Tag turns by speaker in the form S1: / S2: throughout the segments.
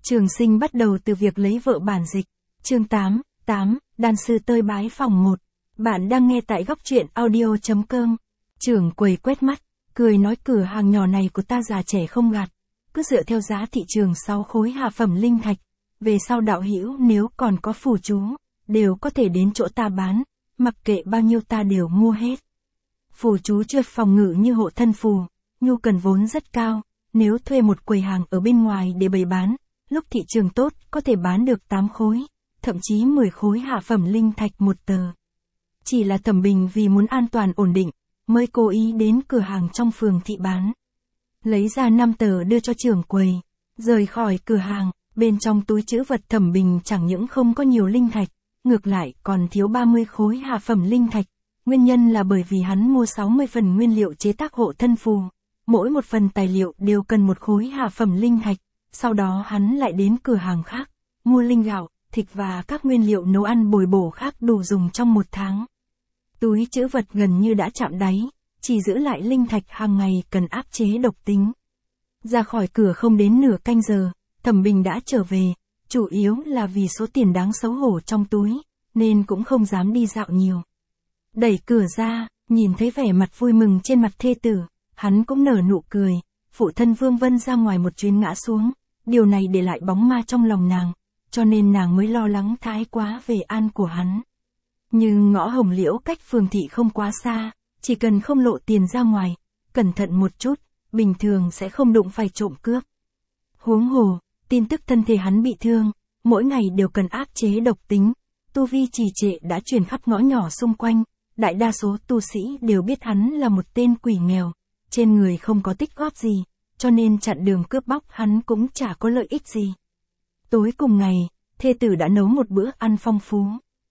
S1: Trường Sinh bắt đầu từ việc lấy vợ bản dịch. Chương 8, Đan sư tơi bái phòng 1. Bạn đang nghe tại góc truyện audio.com. Trưởng quầy quét mắt, cười nói cửa hàng nhỏ này của ta già trẻ không gạt. Cứ dựa theo giá thị trường 6 khối hạ phẩm linh thạch. Về sau đạo hữu nếu còn có phù chú, đều có thể đến chỗ ta bán, mặc kệ bao nhiêu ta đều mua hết. Phù chú trượt phòng ngự như hộ thân phù, nhu cần vốn rất cao, nếu thuê một quầy hàng ở bên ngoài để bày bán, lúc thị trường tốt có thể bán được 8 khối, thậm chí 10 khối hạ phẩm linh thạch một tờ. Chỉ là Thẩm Bình vì muốn an toàn ổn định, mới cố ý đến cửa hàng trong phường thị bán. Lấy ra 5 tờ đưa cho trưởng quầy, rời khỏi cửa hàng, bên trong túi trữ vật Thẩm Bình chẳng những không có nhiều linh thạch, ngược lại còn thiếu 30 khối hạ phẩm linh thạch. Nguyên nhân là bởi vì hắn mua 60 phần nguyên liệu chế tác hộ thân phù, mỗi một phần tài liệu đều cần một khối hạ phẩm linh thạch, sau đó hắn lại đến cửa hàng khác, mua linh gạo, thịt và các nguyên liệu nấu ăn bồi bổ khác đủ dùng trong một tháng. Túi trữ vật gần như đã chạm đáy, chỉ giữ lại linh thạch hàng ngày cần áp chế độc tính. Ra khỏi cửa không đến nửa canh giờ, Thẩm Bình đã trở về, chủ yếu là vì số tiền đáng xấu hổ trong túi, nên cũng không dám đi dạo nhiều. Đẩy cửa ra, nhìn thấy vẻ mặt vui mừng trên mặt thê tử, hắn cũng nở nụ cười. Phụ thân Vương Vân ra ngoài một chuyến ngã xuống, điều này để lại bóng ma trong lòng nàng, cho nên nàng mới lo lắng thái quá về an của hắn. Nhưng ngõ Hồng Liễu cách phường thị không quá xa, chỉ cần không lộ tiền ra ngoài, cẩn thận một chút, bình thường sẽ không đụng phải trộm cướp. Huống hồ, tin tức thân thể hắn bị thương, mỗi ngày đều cần áp chế độc tính, tu vi trì trệ đã truyền khắp ngõ nhỏ xung quanh, đại đa số tu sĩ đều biết hắn là một tên quỷ nghèo, trên người không có tích góp gì, cho nên chặn đường cướp bóc hắn cũng chả có lợi ích gì. Tối cùng ngày, thê tử đã nấu một bữa ăn phong phú.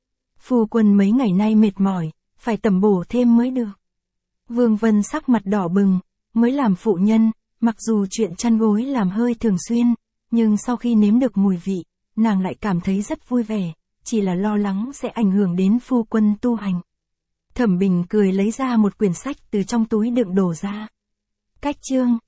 S1: Phu quân mấy ngày nay mệt mỏi, phải tẩm bổ thêm mới được. Vương Vân sắc mặt đỏ bừng, mới làm phụ nhân, mặc dù chuyện chăn gối làm hơi thường xuyên, nhưng sau khi nếm được mùi vị, nàng lại cảm thấy rất vui vẻ, chỉ là lo lắng sẽ ảnh hưởng đến phu quân tu hành. Thẩm Bình cười lấy ra một quyển sách từ trong túi đựng đồ ra. Cách chương,